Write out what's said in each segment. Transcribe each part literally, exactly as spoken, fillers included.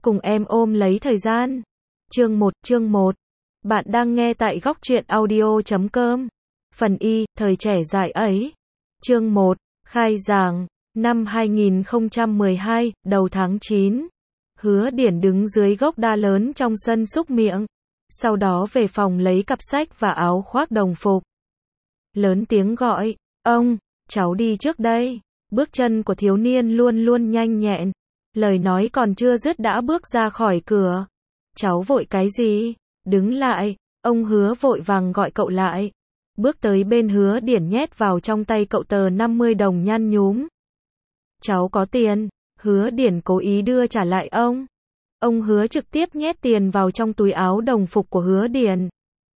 cùng em ôm lấy thời gian. Chương một, chương một. Bạn đang nghe tại góc truyện audio chấm com. Phần Y, thời trẻ dại ấy. Chương một, khai giảng. Năm hai nghìn không trăm mười hai, đầu tháng chín. Hứa Điển đứng dưới gốc đa lớn trong sân xúc miệng. Sau đó về phòng lấy cặp sách và áo khoác đồng phục. Lớn tiếng gọi, ông, cháu đi trước đây. Bước chân của thiếu niên luôn luôn nhanh nhẹn. Lời nói còn chưa dứt đã bước ra khỏi cửa. Cháu vội cái gì? Đứng lại, ông Hứa vội vàng gọi cậu lại. Bước tới bên Hứa Điển nhét vào trong tay cậu tờ năm mươi đồng nhăn nhúm. Cháu có tiền. Hứa Điển cố ý đưa trả lại ông. Ông Hứa trực tiếp nhét tiền vào trong túi áo đồng phục của Hứa Điển.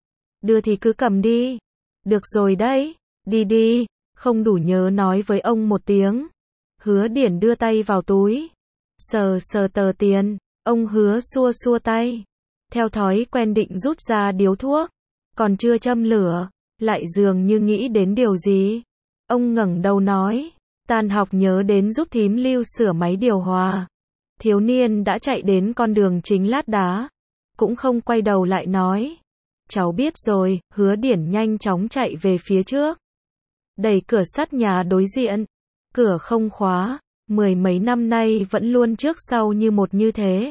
Đưa thì cứ cầm đi. Được rồi đấy, đi đi, không đủ nhớ nói với ông một tiếng. Hứa Điển đưa tay vào túi. Sờ sờ tờ tiền, ông Hứa xua xua tay. Theo thói quen định rút ra điếu thuốc. Còn chưa châm lửa, lại dường như nghĩ đến điều gì. Ông ngẩng đầu nói, tan học nhớ đến giúp thím Lưu sửa máy điều hòa. Thiếu niên đã chạy đến con đường chính lát đá. Cũng không quay đầu lại nói. Cháu biết rồi. Hứa Điển nhanh chóng chạy về phía trước. Đẩy cửa sắt nhà đối diện. Cửa không khóa. Mười mấy năm nay vẫn luôn trước sau như một như thế.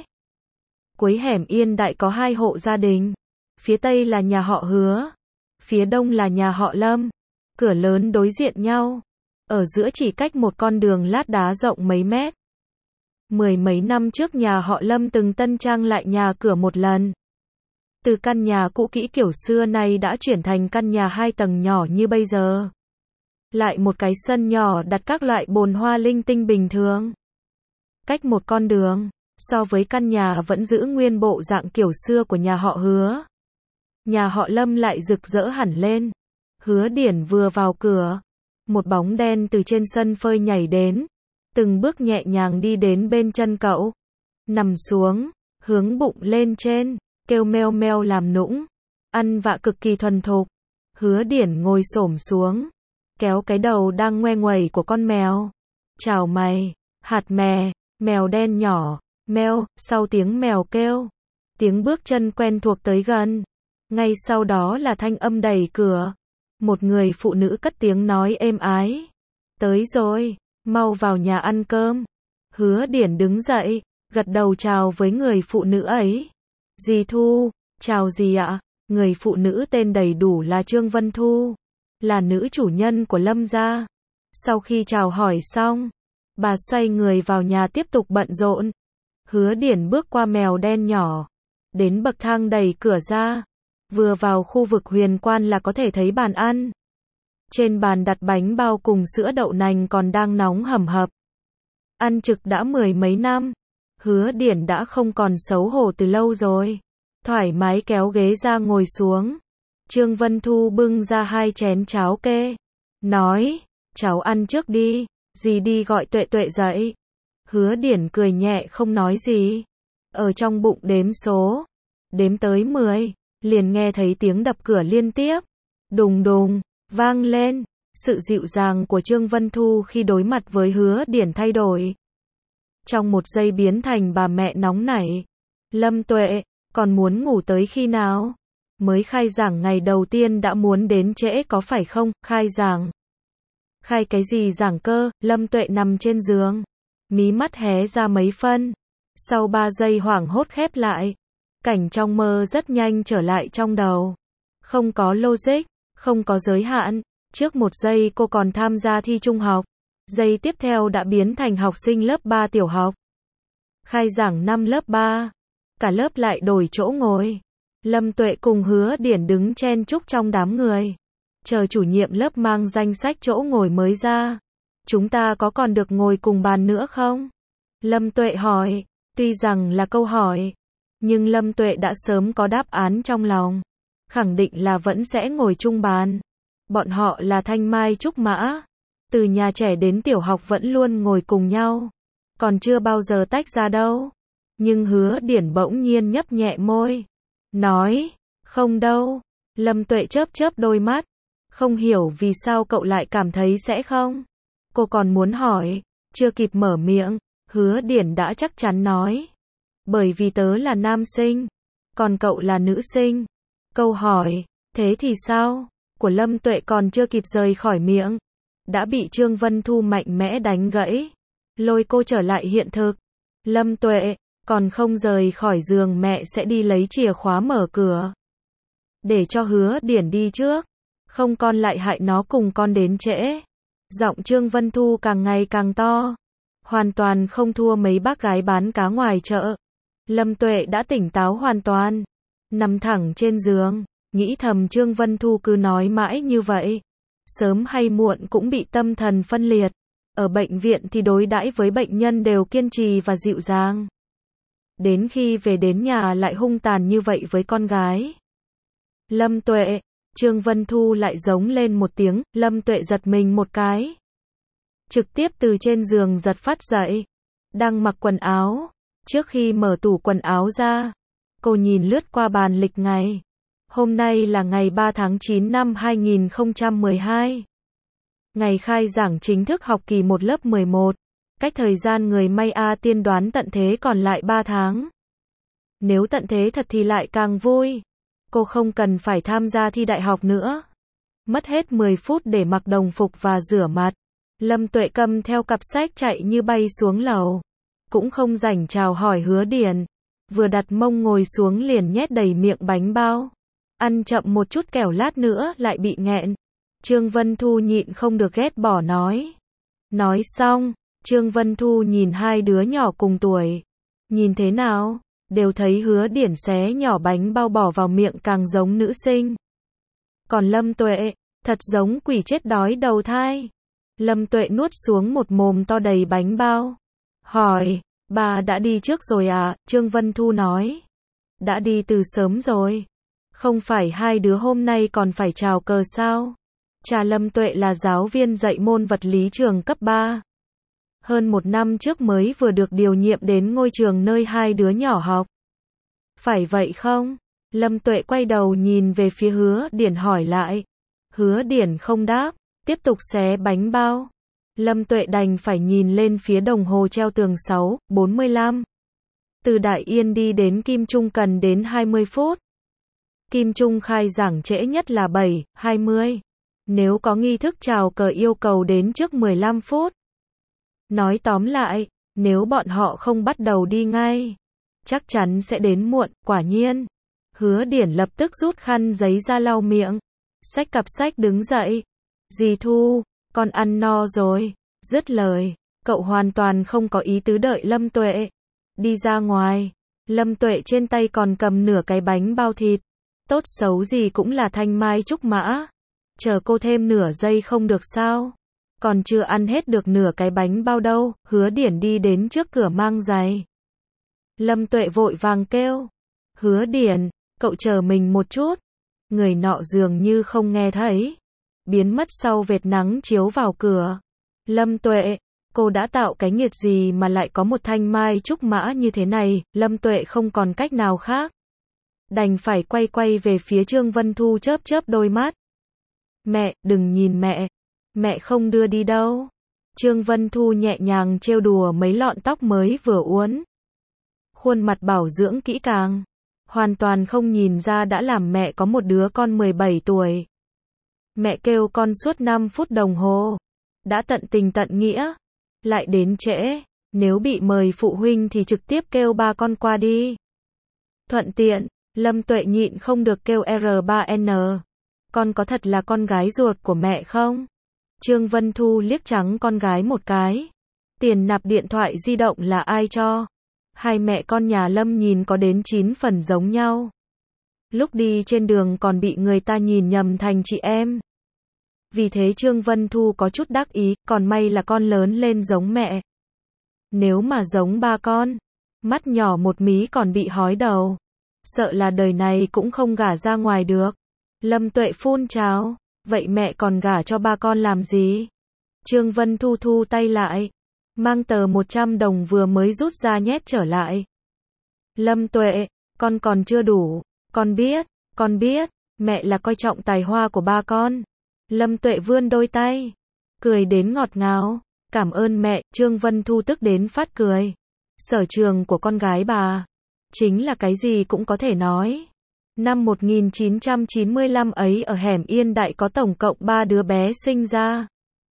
Cuối hẻm Yên Đại có hai hộ gia đình. Phía tây là nhà họ Hứa. Phía đông là nhà họ Lâm. Cửa lớn đối diện nhau. Ở giữa chỉ cách một con đường lát đá rộng mấy mét. Mười mấy năm trước nhà họ Lâm từng tân trang lại nhà cửa một lần. Từ căn nhà cũ kỹ kiểu xưa này đã chuyển thành căn nhà hai tầng nhỏ như bây giờ. Lại một cái sân nhỏ đặt các loại bồn hoa linh tinh bình thường. Cách một con đường, so với căn nhà vẫn giữ nguyên bộ dạng kiểu xưa của nhà họ Hứa. Nhà họ Lâm lại rực rỡ hẳn lên. Hứa Điển vừa vào cửa, một bóng đen từ trên sân phơi nhảy đến. Từng bước nhẹ nhàng đi đến bên chân cậu. Nằm xuống, hướng bụng lên trên, kêu meo meo làm nũng. Ăn vạ cực kỳ thuần thục. Hứa Điển ngồi xổm xuống, kéo cái đầu đang ngoe nguẩy của con mèo. Chào mày, hạt mè, mèo đen nhỏ, meo, sau tiếng mèo kêu. Tiếng bước chân quen thuộc tới gần. Ngay sau đó là thanh âm đẩy cửa. Một người phụ nữ cất tiếng nói êm ái. Tới rồi. Mau vào nhà ăn cơm. Hứa Điển đứng dậy, gật đầu chào với người phụ nữ ấy. Dì Thu, chào dì ạ. Người phụ nữ tên đầy đủ là Trương Vân Thu, là nữ chủ nhân của Lâm gia. Sau khi chào hỏi xong, bà xoay người vào nhà tiếp tục bận rộn. Hứa Điển bước qua mèo đen nhỏ, đến bậc thang đẩy cửa ra. Vừa vào khu vực huyền quan là có thể thấy bàn ăn. Trên bàn đặt bánh bao cùng sữa đậu nành còn đang nóng hầm hập. Ăn trực đã mười mấy năm. Hứa Điển đã không còn xấu hổ từ lâu rồi. Thoải mái kéo ghế ra ngồi xuống. Trương Vân Thu bưng ra hai chén cháo kê. Nói, cháu ăn trước đi, dì đi gọi Tuệ Tuệ dậy. Hứa Điển cười nhẹ không nói gì. Ở trong bụng đếm số. Đếm tới mười, liền nghe thấy tiếng đập cửa liên tiếp. Đùng đùng. Vang lên, sự dịu dàng của Trương Vân Thu khi đối mặt với Hứa Điển thay đổi. Trong một giây biến thành bà mẹ nóng nảy. Lâm Tuệ, còn muốn ngủ tới khi nào? Mới khai giảng ngày đầu tiên đã muốn đến trễ có phải không? Khai giảng. Khai cái gì giảng cơ? Lâm Tuệ nằm trên giường. Mí mắt hé ra mấy phân. Sau ba giây hoảng hốt khép lại. Cảnh trong mơ rất nhanh trở lại trong đầu. Không có logic. Không có giới hạn. Trước một giây cô còn tham gia thi trung học. Giây tiếp theo đã biến thành học sinh lớp ba tiểu học. Khai giảng năm lớp ba. Cả lớp lại đổi chỗ ngồi. Lâm Tuệ cùng Hứa Điển đứng chen chúc trong đám người. Chờ chủ nhiệm lớp mang danh sách chỗ ngồi mới ra. Chúng ta có còn được ngồi cùng bàn nữa không? Lâm Tuệ hỏi. Tuy rằng là câu hỏi, nhưng Lâm Tuệ đã sớm có đáp án trong lòng. Khẳng định là vẫn sẽ ngồi chung bàn. Bọn họ là Thanh Mai Trúc Mã. Từ nhà trẻ đến tiểu học vẫn luôn ngồi cùng nhau. Còn chưa bao giờ tách ra đâu. Nhưng Hứa Điển bỗng nhiên nhấp nhẹ môi. Nói, không đâu. Lâm Tuệ chớp chớp đôi mắt. Không hiểu vì sao cậu lại cảm thấy sẽ không. Cô còn muốn hỏi. Chưa kịp mở miệng. Hứa Điển đã chắc chắn nói. Bởi vì tớ là nam sinh, còn cậu là nữ sinh. Câu hỏi, thế thì sao? Của Lâm Tuệ còn chưa kịp rời khỏi miệng, đã bị Trương Vân Thu mạnh mẽ đánh gãy, lôi cô trở lại hiện thực. Lâm Tuệ, còn không rời khỏi giường mẹ sẽ đi lấy chìa khóa mở cửa. Để cho Hứa Điển đi trước, không con lại hại nó cùng con đến trễ. Giọng Trương Vân Thu càng ngày càng to, hoàn toàn không thua mấy bác gái bán cá ngoài chợ. Lâm Tuệ đã tỉnh táo hoàn toàn, nằm thẳng trên giường, nghĩ thầm Trương Vân Thu cứ nói mãi như vậy, sớm hay muộn cũng bị tâm thần phân liệt. Ở bệnh viện thì đối đãi với bệnh nhân đều kiên trì và dịu dàng. Đến khi về đến nhà lại hung tàn như vậy với con gái. Lâm Tuệ, Trương Vân Thu lại giống lên một tiếng, Lâm Tuệ giật mình một cái. Trực tiếp từ trên giường giật phát dậy, đang mặc quần áo. Trước khi mở tủ quần áo ra, cô nhìn lướt qua bàn lịch ngày. Hôm nay là ngày ba tháng chín năm hai nghìn không trăm mười hai. Ngày khai giảng chính thức học kỳ một lớp mười một. Cách thời gian người may A tiên đoán tận thế còn lại ba tháng. Nếu tận thế thật thì lại càng vui. Cô không cần phải tham gia thi đại học nữa. Mất hết mười phút để mặc đồng phục và rửa mặt. Lâm Tuệ cầm theo cặp sách chạy như bay xuống lầu. Cũng không rảnh chào hỏi Hứa Điển. Vừa đặt mông ngồi xuống liền nhét đầy miệng bánh bao. Ăn chậm một chút kẻo lát nữa lại bị nghẹn. Trương Vân Thu nhịn không được ghét bỏ nói. Nói xong, Trương Vân Thu nhìn hai đứa nhỏ cùng tuổi. Nhìn thế nào, đều thấy Hứa Điển xé nhỏ bánh bao bỏ vào miệng càng giống nữ sinh. Còn Lâm Tuệ, thật giống quỷ chết đói đầu thai. Lâm Tuệ nuốt xuống một mồm to đầy bánh bao. Hỏi, bà đã đi trước rồi à? Trương Vân Thu nói. Đã đi từ sớm rồi. Không phải hai đứa hôm nay còn phải chào cờ sao? Cha Lâm Tuệ là giáo viên dạy môn vật lý trường cấp ba. Hơn một năm trước mới vừa được điều nhiệm đến ngôi trường nơi hai đứa nhỏ học. Phải vậy không? Lâm Tuệ quay đầu nhìn về phía Hứa Điển hỏi lại. Hứa Điển không đáp, tiếp tục xé bánh bao. Lâm Tuệ đành phải nhìn lên phía đồng hồ treo tường sáu bốn mươi lăm. Từ Đại Yên đi đến Kim Trung cần đến hai mươi phút. Kim Trung khai giảng trễ nhất là bảy hai mươi. Nếu có nghi thức chào cờ yêu cầu đến trước mười lăm phút. Nói tóm lại, nếu bọn họ không bắt đầu đi ngay, chắc chắn sẽ đến muộn. Quả nhiên, Hứa Điển lập tức rút khăn giấy ra lau miệng, xách cặp sách đứng dậy. Dì Thu, con ăn no rồi. Dứt lời, cậu hoàn toàn không có ý tứ đợi Lâm Tuệ. Đi ra ngoài, Lâm Tuệ trên tay còn cầm nửa cái bánh bao thịt. Tốt xấu gì cũng là thanh mai trúc mã. Chờ cô thêm nửa giây không được sao? Còn chưa ăn hết được nửa cái bánh bao đâu. Hứa Điển đi đến trước cửa mang giày. Lâm Tuệ vội vàng kêu. Hứa Điển, cậu chờ mình một chút. Người nọ dường như không nghe thấy. Biến mất sau vệt nắng chiếu vào cửa. Lâm Tuệ, cô đã tạo cái nghiệt gì mà lại có một thanh mai trúc mã như thế này? Lâm Tuệ không còn cách nào khác. Đành phải quay quay về phía Trương Vân Thu chớp chớp đôi mắt. Mẹ, đừng nhìn mẹ. Mẹ không đưa đi đâu. Trương Vân Thu nhẹ nhàng trêu đùa mấy lọn tóc mới vừa uốn. Khuôn mặt bảo dưỡng kỹ càng. Hoàn toàn không nhìn ra đã làm mẹ có một đứa con mười bảy tuổi. Mẹ kêu con suốt năm phút đồng hồ. Đã tận tình tận nghĩa. Lại đến trễ. Nếu bị mời phụ huynh thì trực tiếp kêu ba con qua đi. Thuận tiện, Lâm Tuệ nhịn không được kêu R ba N. Con có thật là con gái ruột của mẹ không? Trương Vân Thu liếc trắng con gái một cái. Tiền nạp điện thoại di động là ai cho? Hai mẹ con nhà Lâm nhìn có đến chín phần giống nhau. Lúc đi trên đường còn bị người ta nhìn nhầm thành chị em. Vì thế Trương Vân Thu có chút đắc ý, còn may là con lớn lên giống mẹ. Nếu mà giống ba con, mắt nhỏ một mí còn bị hói đầu. Sợ là đời này cũng không gả ra ngoài được. Lâm Tuệ phun trào, vậy mẹ còn gả cho ba con làm gì? Trương Vân Thu thu tay lại, mang tờ một trăm đồng vừa mới rút ra nhét trở lại. Lâm Tuệ, con còn chưa đủ, con biết, con biết, mẹ là coi trọng tài hoa của ba con. Lâm Tuệ vươn đôi tay, cười đến ngọt ngào, cảm ơn mẹ. Trương Vân Thu tức đến phát cười. Sở trường của con gái bà chính là cái gì cũng có thể nói. Năm một nghìn chín trăm chín mươi lăm ấy ở hẻm Yên Đại có tổng cộng ba đứa bé sinh ra.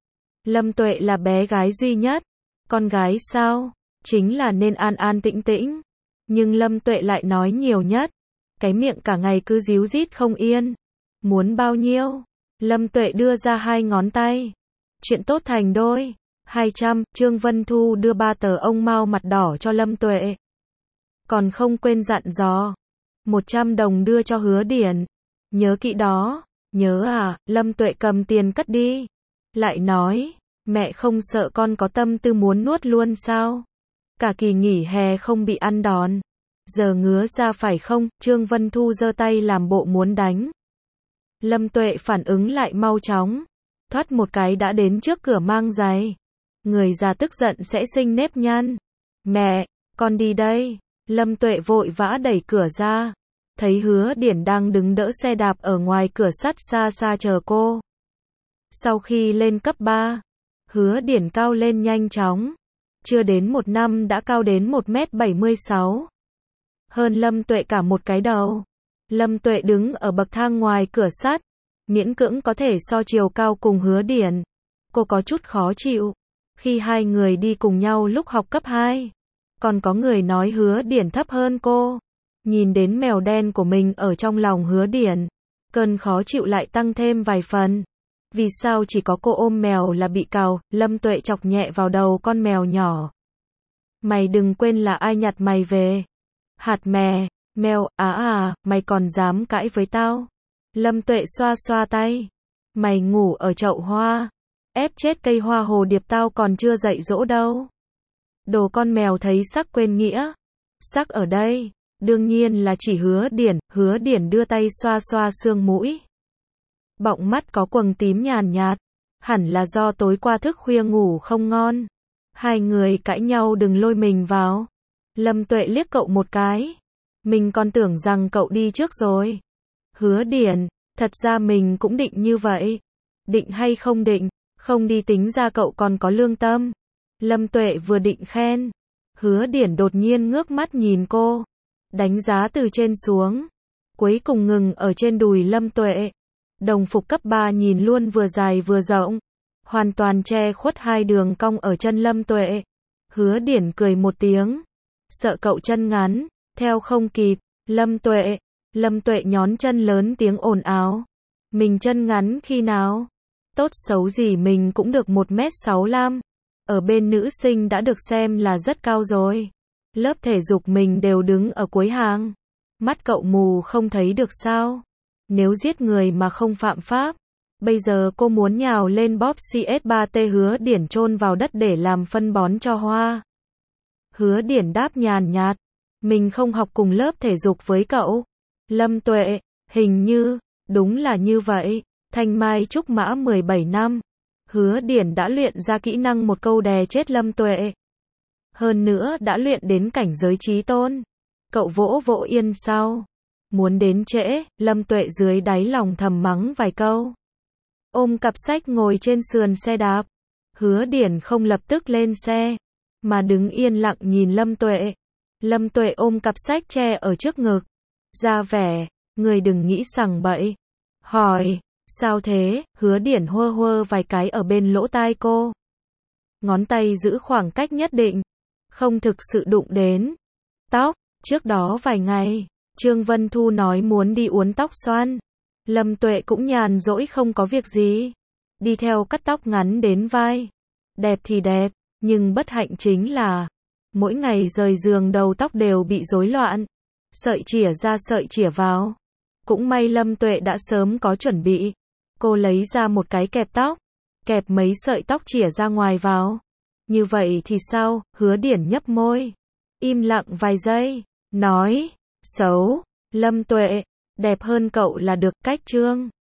Lâm Tuệ là bé gái duy nhất. Con gái sao? Chính là nên an an tĩnh tĩnh. Nhưng Lâm Tuệ lại nói nhiều nhất. Cái miệng cả ngày cứ díu dít không yên. Muốn bao nhiêu? Lâm Tuệ đưa ra hai ngón tay. Chuyện tốt thành đôi. hai trăm, Trương Vân Thu đưa ba tờ ông Mao mặt đỏ cho Lâm Tuệ. Còn không quên dặn dò. một trăm đồng đưa cho Hứa Điển. Nhớ kỹ đó. Nhớ à, Lâm Tuệ cầm tiền cất đi. Lại nói, mẹ không sợ con có tâm tư muốn nuốt luôn sao? Cả kỳ nghỉ hè không bị ăn đòn. Giờ ngứa ra phải không? Trương Vân Thu giơ tay làm bộ muốn đánh. Lâm Tuệ phản ứng lại mau chóng. Thoát một cái đã đến trước cửa mang giày. Người già tức giận sẽ sinh nếp nhăn. Mẹ, con đi đây. Lâm Tuệ vội vã đẩy cửa ra. Thấy Hứa Điển đang đứng đỡ xe đạp ở ngoài cửa sắt xa xa chờ cô. Sau khi lên cấp ba, Hứa Điển cao lên nhanh chóng. Chưa đến một năm đã cao đến một mét bảy mươi sáu. Hơn Lâm Tuệ cả một cái đầu. Lâm Tuệ đứng ở bậc thang ngoài cửa sắt. Miễn cưỡng có thể so chiều cao cùng Hứa Điển. Cô có chút khó chịu. Khi hai người đi cùng nhau lúc học cấp hai. Còn có người nói Hứa Điển thấp hơn cô. Nhìn đến mèo đen của mình ở trong lòng Hứa Điển. Cơn khó chịu lại tăng thêm vài phần. Vì sao chỉ có cô ôm mèo là bị cào? Lâm Tuệ chọc nhẹ vào đầu con mèo nhỏ. Mày đừng quên là ai nhặt mày về. Hạt mè, mèo, á à, mày còn dám cãi với tao? Lâm Tuệ xoa xoa tay. Mày ngủ ở chậu hoa. Ép chết cây hoa hồ điệp tao còn chưa dạy dỗ đâu. Đồ con mèo thấy sắc quên nghĩa. Sắc ở đây, đương nhiên là chỉ Hứa Điển. Hứa Điển đưa tay xoa xoa xương mũi. Bọng mắt có quầng tím nhàn nhạt. Hẳn là do tối qua thức khuya ngủ không ngon. Hai người cãi nhau đừng lôi mình vào. Lâm Tuệ liếc cậu một cái. Mình còn tưởng rằng cậu đi trước rồi. Hứa Điển, thật ra mình cũng định như vậy. Định hay không định, không đi tính ra cậu còn có lương tâm. Lâm Tuệ vừa định khen. Hứa Điển đột nhiên ngước mắt nhìn cô. Đánh giá từ trên xuống. Cuối cùng ngừng ở trên đùi Lâm Tuệ. Đồng phục cấp ba nhìn luôn vừa dài vừa rộng. Hoàn toàn che khuất hai đường cong ở chân Lâm Tuệ. Hứa Điển cười một tiếng. Sợ cậu chân ngắn, theo không kịp. Lâm Tuệ. Lâm Tuệ nhón chân lớn tiếng ồn ào. Mình chân ngắn khi nào? Tốt xấu gì mình cũng được một mét sáu mươi lăm. Ở bên nữ sinh đã được xem là rất cao rồi. Lớp thể dục mình đều đứng ở cuối hàng. Mắt cậu mù không thấy được sao? Nếu giết người mà không phạm pháp. Bây giờ cô muốn nhào lên bóp xê ét ba tê. Hứa Điển chôn vào đất để làm phân bón cho hoa. Hứa Điển đáp nhàn nhạt. Mình không học cùng lớp thể dục với cậu. Lâm Tuệ, hình như, đúng là như vậy. Thanh Mai Trúc Mã mười bảy năm. Hứa Điển đã luyện ra kỹ năng một câu đè chết Lâm Tuệ. Hơn nữa đã luyện đến cảnh giới trí tôn. Cậu vỗ vỗ yên sau. Muốn đến trễ, Lâm Tuệ dưới đáy lòng thầm mắng vài câu. Ôm cặp sách ngồi trên sườn xe đạp. Hứa Điển không lập tức lên xe, mà đứng yên lặng nhìn Lâm Tuệ. Lâm Tuệ ôm cặp sách che ở trước ngực. Ra vẻ, người đừng nghĩ sằng bậy. Hỏi, sao thế? Hứa Điển hơ hơ vài cái ở bên lỗ tai cô. Ngón tay giữ khoảng cách nhất định. Không thực sự đụng đến. Tóc, trước đó vài ngày, Trương Vân Thu nói muốn đi uốn tóc xoăn. Lâm Tuệ cũng nhàn rỗi không có việc gì. Đi theo cắt tóc ngắn đến vai. Đẹp thì đẹp, nhưng bất hạnh chính là mỗi ngày rời giường đầu tóc đều bị rối loạn. Sợi chỉa ra sợi chỉa vào. Cũng may Lâm Tuệ đã sớm có chuẩn bị. Cô lấy ra một cái kẹp tóc. Kẹp mấy sợi tóc chỉa ra ngoài vào. Như vậy thì sao? Hứa Điển nhấp môi. Im lặng vài giây. Nói, xấu. Lâm Tuệ, đẹp hơn cậu là được. Cách Trương